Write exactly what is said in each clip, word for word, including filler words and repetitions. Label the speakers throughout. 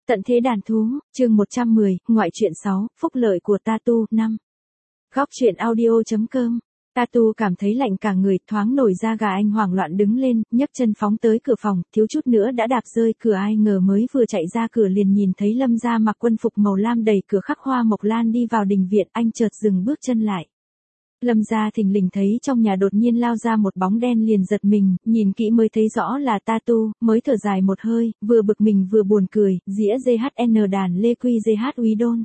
Speaker 1: Tận thế đàn thú, chương một trăm mười, ngoại truyện sáu, phúc lợi của Tatu, năm. Góc truyện audio chấm com. Tatu cảm thấy lạnh cả người, thoáng nổi da gà, anh hoảng loạn đứng lên, nhấc chân phóng tới cửa phòng, thiếu chút nữa đã đạp rơi cửa, ai ngờ mới vừa chạy ra cửa liền nhìn thấy Lâm Gia mặc quân phục màu lam đầy cửa khắc hoa mộc lan đi vào đình viện, anh chợt dừng bước chân lại. Lâm Gia thình lình thấy trong nhà đột nhiên lao ra một bóng đen liền giật mình, nhìn kỹ mới thấy rõ là Tatu, mới thở dài một hơi, vừa bực mình vừa buồn cười, dĩa giê hát en đàn lê quy giê hát úy đôn.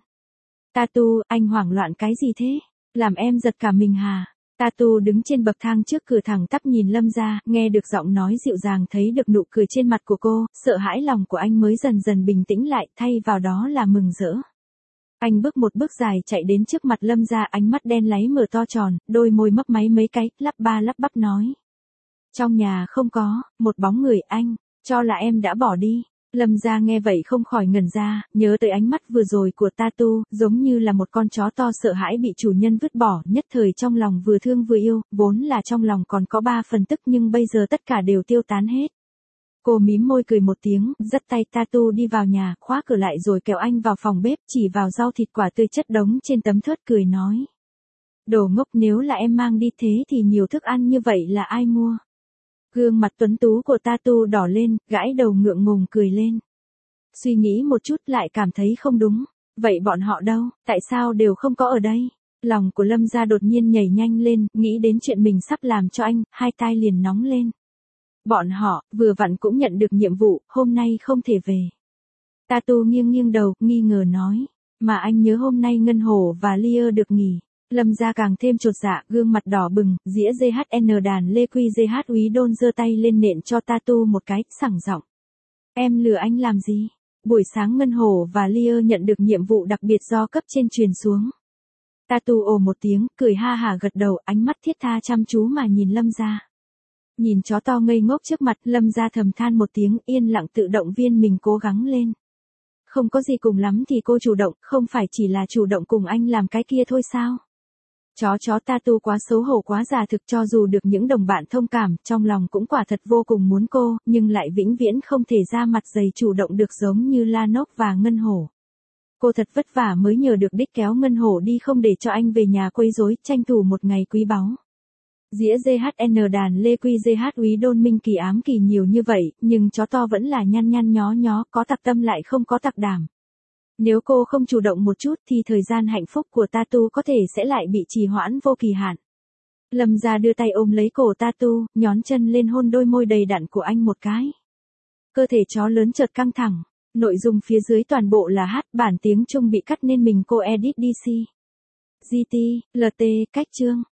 Speaker 1: Tatu, anh hoảng loạn cái gì thế? Làm em giật cả mình hà? Tatu đứng trên bậc thang trước cửa thẳng tắp nhìn Lâm Gia, nghe được giọng nói dịu dàng, thấy được nụ cười trên mặt của cô, sợ hãi lòng của anh mới dần dần bình tĩnh lại, thay vào đó là mừng rỡ. Anh bước một bước dài chạy đến trước mặt Lâm Gia, ánh mắt đen láy mở to tròn, đôi môi mấp máy mấy cái, lắp ba lắp bắp nói. Trong nhà không có, một bóng người, anh, cho là em đã bỏ đi. Lâm Gia nghe vậy không khỏi ngẩn ra, nhớ tới ánh mắt vừa rồi của Tatu, giống như là một con chó to sợ hãi bị chủ nhân vứt bỏ, nhất thời trong lòng vừa thương vừa yêu, vốn là trong lòng còn có ba phần tức nhưng bây giờ tất cả đều tiêu tán hết. Cô mím môi cười một tiếng, dắt tay Tatu đi vào nhà, khóa cửa lại rồi kéo anh vào phòng bếp, chỉ vào rau thịt quả tươi chất đống trên tấm thớt cười nói. Đồ ngốc, nếu là em mang đi thế thì nhiều thức ăn như vậy là ai mua? Gương mặt tuấn tú của Tatu đỏ lên, gãi đầu ngượng ngùng cười lên. Suy nghĩ một chút lại cảm thấy không đúng. Vậy bọn họ đâu, tại sao đều không có ở đây? Lòng của Lâm Gia đột nhiên nhảy nhanh lên, nghĩ đến chuyện mình sắp làm cho anh, hai tai liền nóng lên. Bọn họ, vừa vặn cũng nhận được nhiệm vụ, hôm nay không thể về. Tatu nghiêng nghiêng đầu, nghi ngờ nói. Mà anh nhớ hôm nay Ngân Hổ và Lia được nghỉ. Lâm Gia càng thêm chột dạ, gương mặt đỏ bừng, dĩa giê hát en đàn lê quy giê hát úy đôn giơ tay lên nện cho Tatu một cái, sảng giọng. Em lừa anh làm gì? Buổi sáng Ngân Hổ và Lia nhận được nhiệm vụ đặc biệt do cấp trên truyền xuống. Tatu ồ một tiếng, cười ha hả gật đầu, ánh mắt thiết tha chăm chú mà nhìn Lâm Gia. Nhìn chó to ngây ngốc trước mặt, Lâm Gia thầm than một tiếng, yên lặng tự động viên mình cố gắng lên. Không có gì, cùng lắm thì cô chủ động, không phải chỉ là chủ động cùng anh làm cái kia thôi sao? Chó chó Tatu quá xấu hổ quá giả thực, cho dù được những đồng bạn thông cảm, trong lòng cũng quả thật vô cùng muốn cô, nhưng lại vĩnh viễn không thể ra mặt dày chủ động được giống như Lanok và Ngân Hổ. Cô thật vất vả mới nhờ được đích kéo Ngân Hổ đi không để cho anh về nhà quấy rối, tranh thủ một ngày quý báu. Dĩa giê hát en đàn lê quy giê hát úy đôn minh kỳ ám kỳ nhiều như vậy, nhưng chó to vẫn là nhăn nhăn nhó nhó, có tặc tâm lại không có tặc đảm. Nếu cô không chủ động một chút thì thời gian hạnh phúc của Tatu có thể sẽ lại bị trì hoãn vô kỳ hạn. Lâm Gia đưa tay ôm lấy cổ Tatu, nhón chân lên hôn đôi môi đầy đặn của anh một cái. Cơ thể chó lớn chợt căng thẳng. Nội dung phía dưới toàn bộ là hát, bản tiếng Trung bị cắt nên mình cô edit đê xê. giê tê, lờ tê, cách chương.